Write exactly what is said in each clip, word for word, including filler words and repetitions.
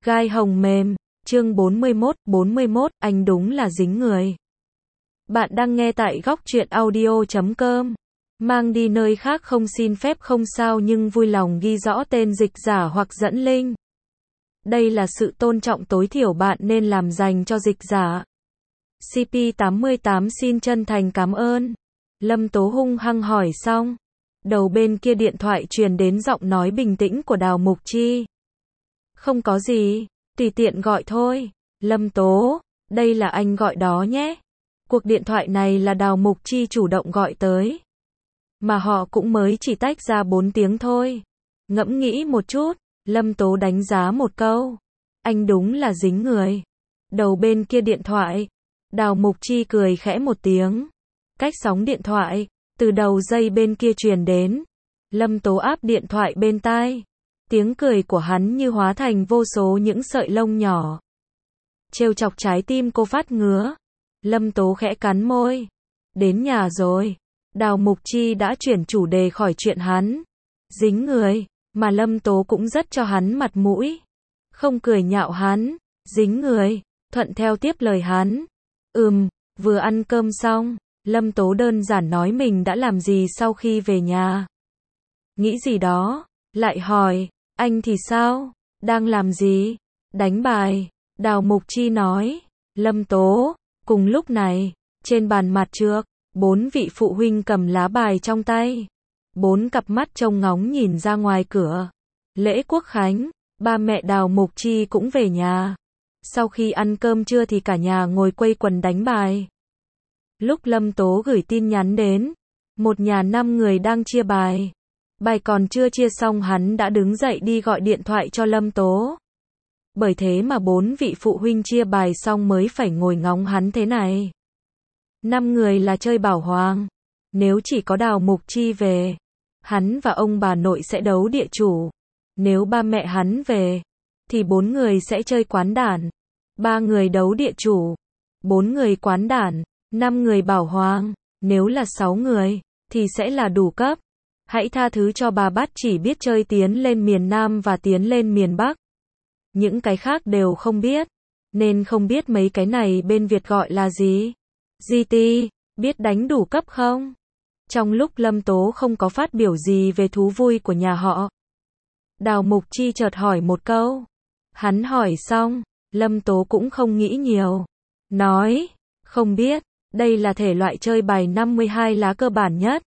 Gai hồng mềm, chương bốn mươi mốt, bốn mươi mốt, anh đúng là dính người. Bạn đang nghe tại góc truyện audio chấm com. Mang đi nơi khác không xin phép không sao nhưng vui lòng ghi rõ tên dịch giả hoặc dẫn link. Đây là sự tôn trọng tối thiểu bạn nên làm dành cho dịch giả. xê pê tám mươi tám xin chân thành cảm ơn. Lâm Tố hung hăng hỏi xong. Đầu bên kia điện thoại truyền đến giọng nói bình tĩnh của Đào Mục Chi. Không có gì, tùy tiện gọi thôi. Lâm Tố, đây là anh gọi đó nhé. Cuộc điện thoại này là Đào Mục Chi chủ động gọi tới. Mà họ cũng mới chỉ tách ra bốn tiếng thôi. Ngẫm nghĩ một chút, Lâm Tố đánh giá một câu. Anh đúng là dính người. Đầu bên kia điện thoại, Đào Mục Chi cười khẽ một tiếng. Cách sóng điện thoại, từ đầu dây bên kia truyền đến. Lâm Tố áp điện thoại bên tai. Tiếng cười của hắn như hóa thành vô số những sợi lông nhỏ. Trêu chọc trái tim cô phát ngứa. Lâm Tố khẽ cắn môi. Đến nhà rồi. Đào Mục Chi đã chuyển chủ đề khỏi chuyện hắn dính người, mà Lâm Tố cũng rất cho hắn mặt mũi. Không cười nhạo hắn, dính người, thuận theo tiếp lời hắn. Ừm, vừa ăn cơm xong, Lâm Tố đơn giản nói mình đã làm gì sau khi về nhà. Nghĩ gì đó, lại hỏi, anh thì sao? Đang làm gì? Đánh bài. Đào Mục Chi nói. Lâm Tố, cùng lúc này, trên bàn mặt trước, bốn vị phụ huynh cầm lá bài trong tay. Bốn cặp mắt trông ngóng nhìn ra ngoài cửa. Lễ Quốc Khánh, ba mẹ Đào Mục Chi cũng về nhà. Sau khi ăn cơm trưa thì cả nhà ngồi quây quần đánh bài. Lúc Lâm Tố gửi tin nhắn đến, một nhà năm người đang chia bài. Bài còn chưa chia xong hắn đã đứng dậy đi gọi điện thoại cho Lâm Tố. Bởi thế mà bốn vị phụ huynh chia bài xong mới phải ngồi ngóng hắn thế này. Năm người là chơi bảo hoàng. Nếu chỉ có Đào Mục Chi về, hắn và ông bà nội sẽ đấu địa chủ. Nếu ba mẹ hắn về, thì bốn người sẽ chơi quán đản. Ba người đấu địa chủ, bốn người quán đản, năm người bảo hoàng. Nếu là sáu người, thì sẽ là đủ cấp. Hãy tha thứ cho bà Bát chỉ biết chơi tiến lên miền Nam và tiến lên miền Bắc. Những cái khác đều không biết, nên không biết mấy cái này bên Việt gọi là gì. giê tê, biết đánh đủ cấp không? Trong lúc Lâm Tố không có phát biểu gì về thú vui của nhà họ, Đào Mục Chi chợt hỏi một câu. Hắn hỏi xong, Lâm Tố cũng không nghĩ nhiều. Nói, không biết, đây là thể loại chơi bài năm mươi hai lá cơ bản nhất.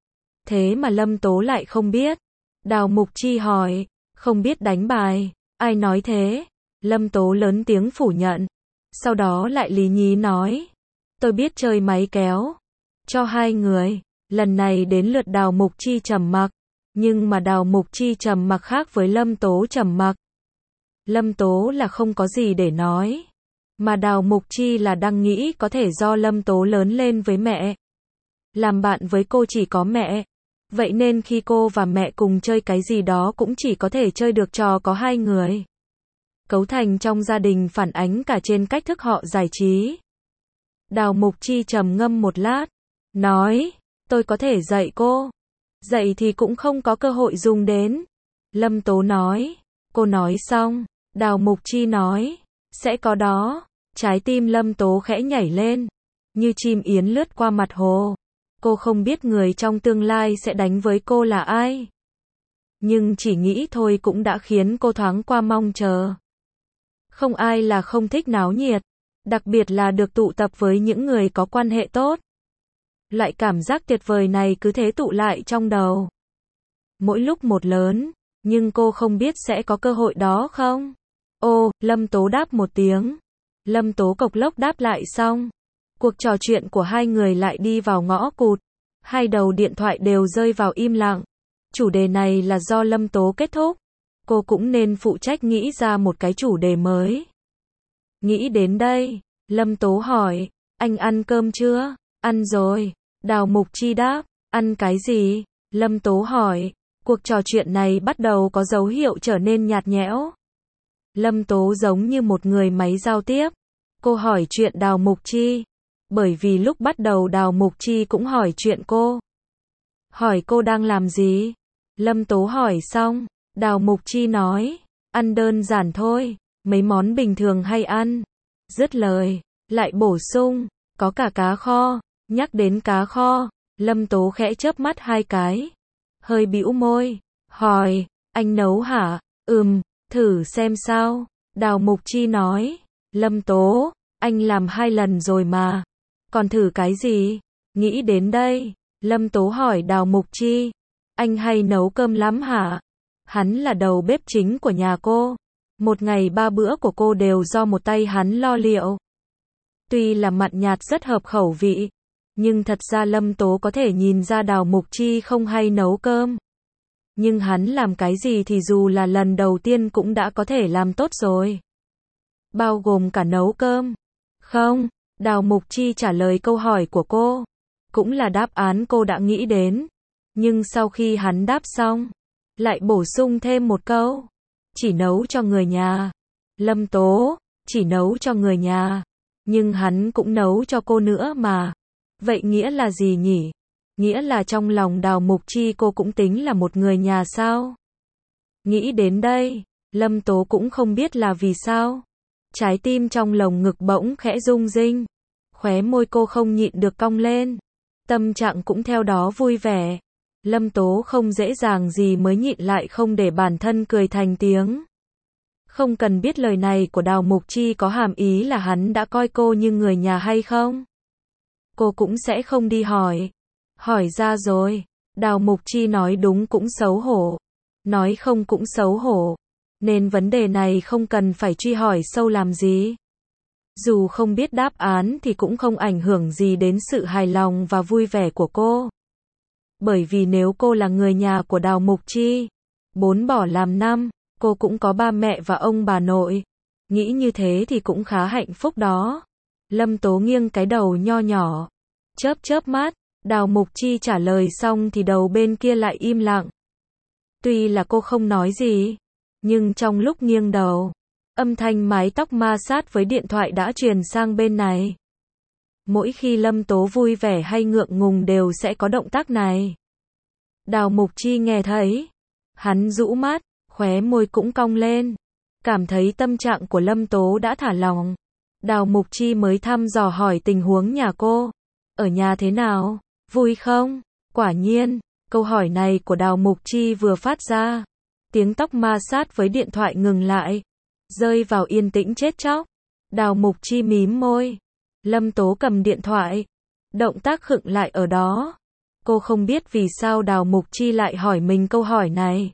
Thế mà Lâm Tố lại không biết. Đào Mục Chi hỏi, không biết đánh bài, ai nói thế? Lâm Tố lớn tiếng phủ nhận. Sau đó lại lý nhí nói, tôi biết chơi máy kéo. Cho hai người, lần này đến lượt Đào Mục Chi trầm mặc. Nhưng mà Đào Mục Chi trầm mặc khác với Lâm Tố trầm mặc. Lâm Tố là không có gì để nói. Mà Đào Mục Chi là đang nghĩ có thể do Lâm Tố lớn lên với mẹ. Làm bạn với cô chỉ có mẹ. Vậy nên khi cô và mẹ cùng chơi cái gì đó cũng chỉ có thể chơi được trò có hai người. Cấu thành trong gia đình phản ánh cả trên cách thức họ giải trí. Đào Mục Chi trầm ngâm một lát. Nói, tôi có thể dạy cô. Dạy thì cũng không có cơ hội dùng đến. Lâm Tố nói. Cô nói xong, Đào Mục Chi nói. Sẽ có đó. Trái tim Lâm Tố khẽ nhảy lên. Như chim yến lướt qua mặt hồ. Cô không biết người trong tương lai sẽ đánh với cô là ai. Nhưng chỉ nghĩ thôi cũng đã khiến cô thoáng qua mong chờ. Không ai là không thích náo nhiệt. Đặc biệt là được tụ tập với những người có quan hệ tốt. Loại cảm giác tuyệt vời này cứ thế tụ lại trong đầu. Mỗi lúc một lớn. Nhưng cô không biết sẽ có cơ hội đó không? Ô, Lâm Tố đáp một tiếng. Lâm Tố cộc lốc đáp lại xong. Cuộc trò chuyện của hai người lại đi vào ngõ cụt. Hai đầu điện thoại đều rơi vào im lặng. Chủ đề này là do Lâm Tố kết thúc. Cô cũng nên phụ trách nghĩ ra một cái chủ đề mới. Nghĩ đến đây, Lâm Tố hỏi, anh ăn cơm chưa? Ăn rồi. Đào Mục Chi đáp, ăn cái gì? Lâm Tố hỏi, cuộc trò chuyện này bắt đầu có dấu hiệu trở nên nhạt nhẽo. Lâm Tố giống như một người máy giao tiếp. Cô hỏi chuyện Đào Mục Chi. Bởi vì lúc bắt đầu Đào Mục Chi cũng hỏi chuyện cô. Hỏi cô đang làm gì? Lâm Tố hỏi xong, Đào Mục Chi nói, ăn đơn giản thôi, mấy món bình thường hay ăn. Dứt lời, lại bổ sung, có cả cá kho. Nhắc đến cá kho, Lâm Tố khẽ chớp mắt hai cái. Hơi bĩu môi, hỏi, anh nấu hả? Ừm, thử xem sao. Đào Mục Chi nói, Lâm Tố, anh làm hai lần rồi mà. Còn thử cái gì? Nghĩ đến đây, Lâm Tố hỏi Đào Mục Chi, anh hay nấu cơm lắm hả? Hắn là đầu bếp chính của nhà cô. Một ngày ba bữa của cô đều do một tay hắn lo liệu. Tuy là mặn nhạt rất hợp khẩu vị, nhưng thật ra Lâm Tố có thể nhìn ra Đào Mục Chi không hay nấu cơm. Nhưng hắn làm cái gì thì dù là lần đầu tiên cũng đã có thể làm tốt rồi. Bao gồm cả nấu cơm. Không, Đào Mục Chi trả lời câu hỏi của cô. Cũng là đáp án cô đã nghĩ đến. Nhưng sau khi hắn đáp xong, lại bổ sung thêm một câu. Chỉ nấu cho người nhà. Lâm Tố, chỉ nấu cho người nhà. Nhưng hắn cũng nấu cho cô nữa mà. Vậy nghĩa là gì nhỉ? Nghĩa là trong lòng Đào Mục Chi cô cũng tính là một người nhà sao? Nghĩ đến đây, Lâm Tố cũng không biết là vì sao. Trái tim trong lồng ngực bỗng khẽ rung rinh. Khóe môi cô không nhịn được cong lên. Tâm trạng cũng theo đó vui vẻ. Lâm Tố không dễ dàng gì mới nhịn lại không để bản thân cười thành tiếng. Không cần biết lời này của Đào Mục Chi có hàm ý là hắn đã coi cô như người nhà hay không. Cô cũng sẽ không đi hỏi. Hỏi ra rồi. Đào Mục Chi nói đúng cũng xấu hổ. Nói không cũng xấu hổ. Nên vấn đề này không cần phải truy hỏi sâu làm gì. Dù không biết đáp án thì cũng không ảnh hưởng gì đến sự hài lòng và vui vẻ của cô. Bởi vì nếu cô là người nhà của Đào Mục Chi, bốn bỏ làm năm, cô cũng có ba mẹ và ông bà nội. Nghĩ như thế thì cũng khá hạnh phúc đó. Lâm Tố nghiêng cái đầu nho nhỏ. Chớp chớp mắt, Đào Mục Chi trả lời xong thì đầu bên kia lại im lặng. Tuy là cô không nói gì, nhưng trong lúc nghiêng đầu, âm thanh mái tóc ma sát với điện thoại đã truyền sang bên này. Mỗi khi Lâm Tố vui vẻ hay ngượng ngùng đều sẽ có động tác này. Đào Mục Chi nghe thấy. Hắn rũ mắt, khóe môi cũng cong lên. Cảm thấy tâm trạng của Lâm Tố đã thả lỏng. Đào Mục Chi mới thăm dò hỏi tình huống nhà cô. Ở nhà thế nào? Vui không? Quả nhiên, câu hỏi này của Đào Mục Chi vừa phát ra. Tiếng tóc ma sát với điện thoại ngừng lại. Rơi vào yên tĩnh chết chóc. Đào Mục Chi mím môi. Lâm Tố cầm điện thoại. Động tác khựng lại ở đó. Cô không biết vì sao Đào Mục Chi lại hỏi mình câu hỏi này.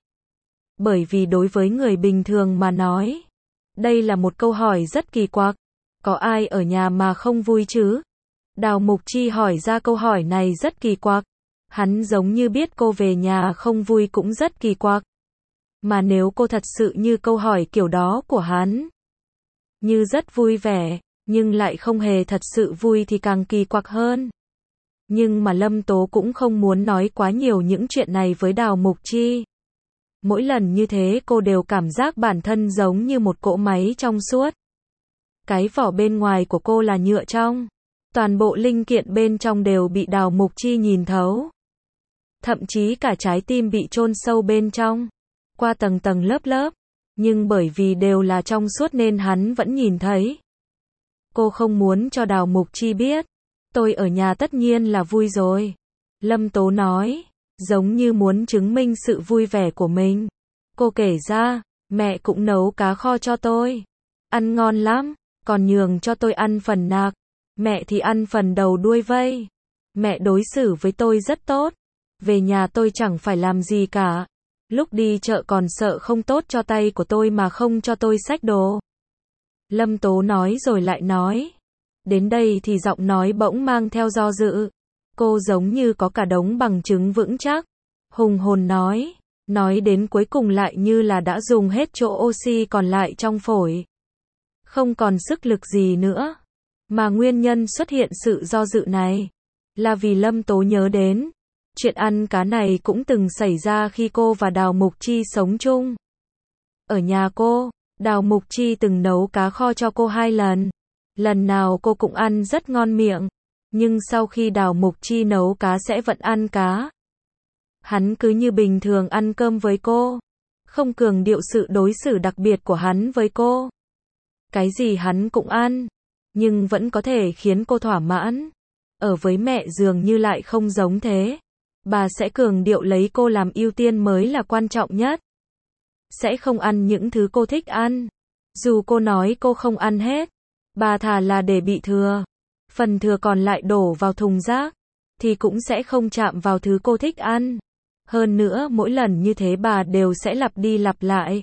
Bởi vì đối với người bình thường mà nói, đây là một câu hỏi rất kỳ quặc. Có ai ở nhà mà không vui chứ? Đào Mục Chi hỏi ra câu hỏi này rất kỳ quặc. Hắn giống như biết cô về nhà không vui cũng rất kỳ quặc. Mà nếu cô thật sự như câu hỏi kiểu đó của hắn, như rất vui vẻ, nhưng lại không hề thật sự vui thì càng kỳ quặc hơn. Nhưng mà Lâm Tố cũng không muốn nói quá nhiều những chuyện này với Đào Mục Chi. Mỗi lần như thế cô đều cảm giác bản thân giống như một cỗ máy trong suốt. Cái vỏ bên ngoài của cô là nhựa trong. Toàn bộ linh kiện bên trong đều bị Đào Mục Chi nhìn thấu. Thậm chí cả trái tim bị chôn sâu bên trong. Qua tầng tầng lớp lớp. Nhưng bởi vì đều là trong suốt nên hắn vẫn nhìn thấy. Cô không muốn cho Đào Mục Chi biết. Tôi ở nhà tất nhiên là vui rồi. Lâm Tố nói. Giống như muốn chứng minh sự vui vẻ của mình. Cô kể ra, mẹ cũng nấu cá kho cho tôi. Ăn ngon lắm, còn nhường cho tôi ăn phần nạc. Mẹ thì ăn phần đầu đuôi vây. Mẹ đối xử với tôi rất tốt. Về nhà tôi chẳng phải làm gì cả. Lúc đi chợ còn sợ không tốt cho tay của tôi mà không cho tôi xách đồ. Lâm Tố nói rồi lại nói. Đến đây thì giọng nói bỗng mang theo do dự. Cô giống như có cả đống bằng chứng vững chắc. Hùng hồn nói. Nói đến cuối cùng lại như là đã dùng hết chỗ oxy còn lại trong phổi. Không còn sức lực gì nữa. Mà nguyên nhân xuất hiện sự do dự này là vì Lâm Tố nhớ đến. Chuyện ăn cá này cũng từng xảy ra khi cô và Đào Mục Chi sống chung. Ở nhà cô, Đào Mục Chi từng nấu cá kho cho cô hai lần. Lần nào cô cũng ăn rất ngon miệng. Nhưng sau khi Đào Mục Chi nấu cá sẽ vẫn ăn cá. Hắn cứ như bình thường ăn cơm với cô. Không cường điệu sự đối xử đặc biệt của hắn với cô. cái gì hắn cũng ăn, nhưng vẫn có thể khiến cô thỏa mãn. Ở với mẹ dường như lại không giống thế. Bà sẽ cường điệu lấy cô làm ưu tiên mới là quan trọng nhất. Sẽ không ăn những thứ cô thích ăn. Dù cô nói cô không ăn hết, bà thà là để bị thừa. Phần thừa còn lại đổ vào thùng rác, thì cũng sẽ không chạm vào thứ cô thích ăn. Hơn nữa mỗi lần như thế bà đều sẽ lặp đi lặp lại.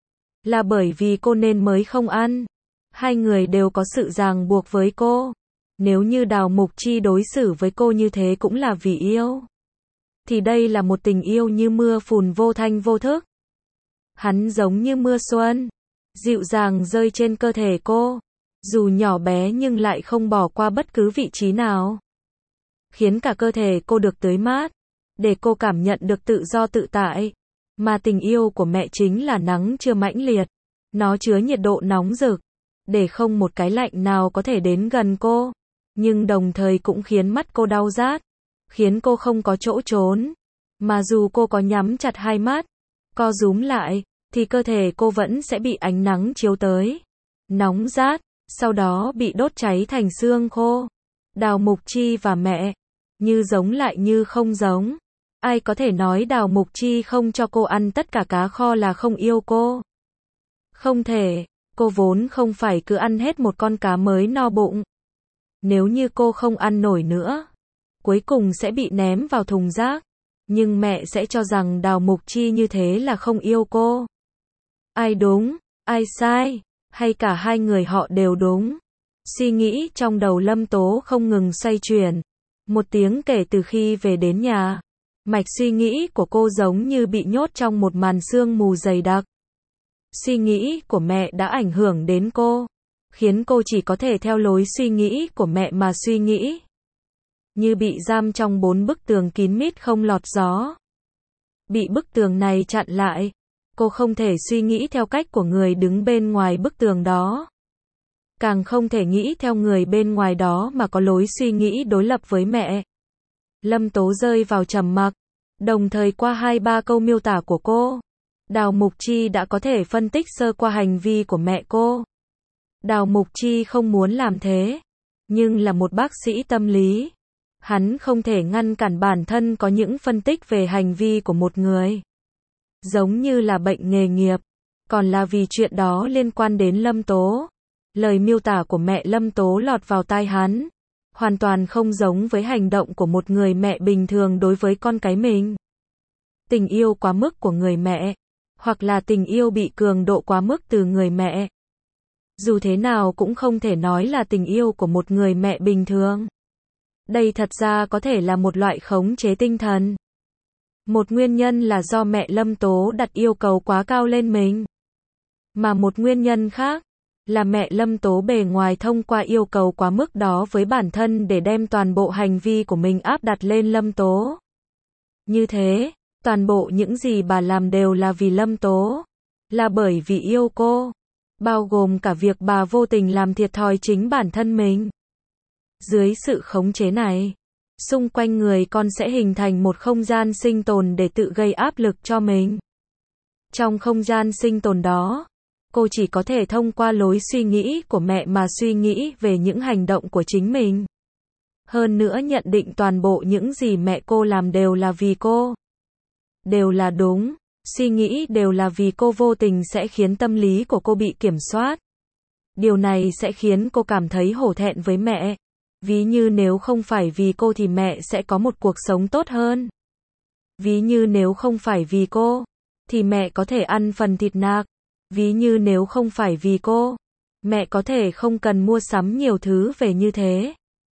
Là bởi vì cô nên mới không ăn. Hai người đều có sự ràng buộc với cô. Nếu như Đào Mục Chi đối xử với cô như thế cũng là vì yêu, thì đây là một tình yêu như mưa phùn vô thanh vô thức. Hắn giống như mưa xuân, dịu dàng rơi trên cơ thể cô, dù nhỏ bé nhưng lại không bỏ qua bất cứ vị trí nào. Khiến cả cơ thể cô được tưới mát, để cô cảm nhận được tự do tự tại. Mà tình yêu của mẹ chính là nắng trưa mãnh liệt. Nó chứa nhiệt độ nóng rực, để không một cái lạnh nào có thể đến gần cô. Nhưng đồng thời cũng khiến mắt cô đau rát, khiến cô không có chỗ trốn. Mà dù cô có nhắm chặt hai mắt, co rúm lại, thì cơ thể cô vẫn sẽ bị ánh nắng chiếu tới. Nóng rát, sau đó bị đốt cháy thành xương khô. Đào Mục Chi và mẹ, như giống lại như không giống. Ai có thể nói Đào Mục Chi không cho cô ăn tất cả cá kho là không yêu cô? Không thể, cô vốn không phải cứ ăn hết một con cá mới no bụng. Nếu như cô không ăn nổi nữa, cuối cùng sẽ bị ném vào thùng rác. Nhưng mẹ sẽ cho rằng Đào Mục Chi như thế là không yêu cô. Ai đúng, ai sai, hay cả hai người họ đều đúng. Suy nghĩ trong đầu Lâm Tố không ngừng xoay chuyển. Một tiếng kể từ khi về đến nhà. Mạch suy nghĩ của cô giống như bị nhốt trong một màn sương mù dày đặc. Suy nghĩ của mẹ đã ảnh hưởng đến cô, khiến cô chỉ có thể theo lối suy nghĩ của mẹ mà suy nghĩ. Như bị giam trong bốn bức tường kín mít không lọt gió. Bị bức tường này chặn lại, cô không thể suy nghĩ theo cách của người đứng bên ngoài bức tường đó. Càng không thể nghĩ theo người bên ngoài đó mà có lối suy nghĩ đối lập với mẹ. Lâm Tố rơi vào trầm mặc, đồng thời qua hai ba câu miêu tả của cô, Đào Mục Chi đã có thể phân tích sơ qua hành vi của mẹ cô. Đào Mục Chi không muốn làm thế, nhưng là một bác sĩ tâm lý, hắn không thể ngăn cản bản thân có những phân tích về hành vi của một người. Giống như là bệnh nghề nghiệp, còn là vì chuyện đó liên quan đến Lâm Tố. Lời miêu tả của mẹ Lâm Tố lọt vào tai hắn, hoàn toàn không giống với hành động của một người mẹ bình thường đối với con cái mình. Tình yêu quá mức của người mẹ, hoặc là tình yêu bị cường độ quá mức từ người mẹ. Dù thế nào cũng không thể nói là tình yêu của một người mẹ bình thường. Đây thật ra có thể là một loại khống chế tinh thần. Một nguyên nhân là do mẹ Lâm Tố đặt yêu cầu quá cao lên mình. Mà một nguyên nhân khác là mẹ Lâm Tố bề ngoài thông qua yêu cầu quá mức đó với bản thân để đem toàn bộ hành vi của mình áp đặt lên Lâm Tố. Như thế, toàn bộ những gì bà làm đều là vì Lâm Tố, là bởi vì yêu cô, bao gồm cả việc bà vô tình làm thiệt thòi chính bản thân mình. Dưới sự khống chế này, xung quanh người con sẽ hình thành một không gian sinh tồn để tự gây áp lực cho mình. Trong không gian sinh tồn đó, cô chỉ có thể thông qua lối suy nghĩ của mẹ mà suy nghĩ về những hành động của chính mình. Hơn nữa nhận định toàn bộ những gì mẹ cô làm đều là vì cô. Đều là đúng, suy nghĩ đều là vì cô vô tình sẽ khiến tâm lý của cô bị kiểm soát. Điều này sẽ khiến cô cảm thấy hổ thẹn với mẹ. Ví như nếu không phải vì cô thì mẹ sẽ có một cuộc sống tốt hơn. Ví như nếu không phải vì cô, thì mẹ có thể ăn phần thịt nạc. Ví như nếu không phải vì cô, mẹ có thể không cần mua sắm nhiều thứ về như thế.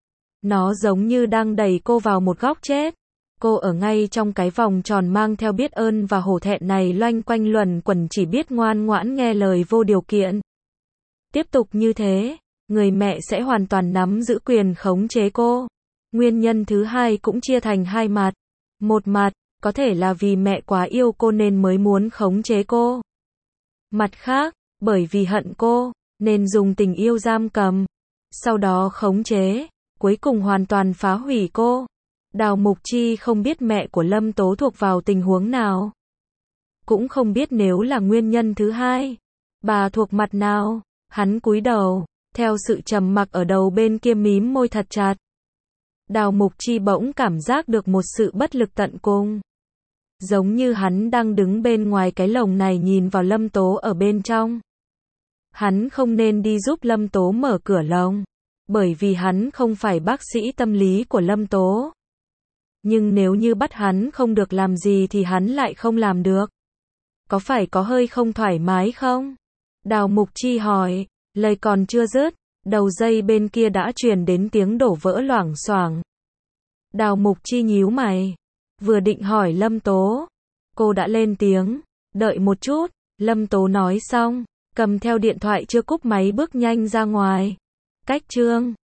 Nó giống như đang đẩy cô vào một góc chết. Cô ở ngay trong cái vòng tròn mang theo biết ơn và hổ thẹn này loanh quanh luẩn quẩn chỉ biết ngoan ngoãn nghe lời vô điều kiện. Tiếp tục như thế, người mẹ sẽ hoàn toàn nắm giữ quyền khống chế cô. Nguyên nhân thứ hai cũng chia thành hai mặt. Một mặt, có thể là vì mẹ quá yêu cô nên mới muốn khống chế cô. Mặt khác, bởi vì hận cô, nên dùng tình yêu giam cầm, sau đó khống chế, cuối cùng hoàn toàn phá hủy cô. Đào Mục Chi không biết mẹ của Lâm Tố thuộc vào tình huống nào. Cũng không biết nếu là nguyên nhân thứ hai, bà thuộc mặt nào. Hắn cúi đầu, theo sự trầm mặc ở đầu bên kia mím môi thật chặt. Đào Mục Chi bỗng cảm giác được một sự bất lực tận cùng. Giống như hắn đang đứng bên ngoài cái lồng này nhìn vào Lâm Tố ở bên trong. Hắn không nên đi giúp Lâm Tố mở cửa lồng, bởi vì hắn không phải bác sĩ tâm lý của Lâm Tố. Nhưng nếu như bắt hắn không được làm gì thì hắn lại không làm được. Có phải có hơi không thoải mái không? Đào Mục Chi hỏi, lời còn chưa dứt, đầu dây bên kia đã truyền đến tiếng đổ vỡ loảng xoảng. Đào Mục Chi nhíu mày, vừa định hỏi Lâm Tố, cô đã lên tiếng, đợi một chút, Lâm Tố nói xong, cầm theo điện thoại chưa cúp máy bước nhanh ra ngoài. Cách chương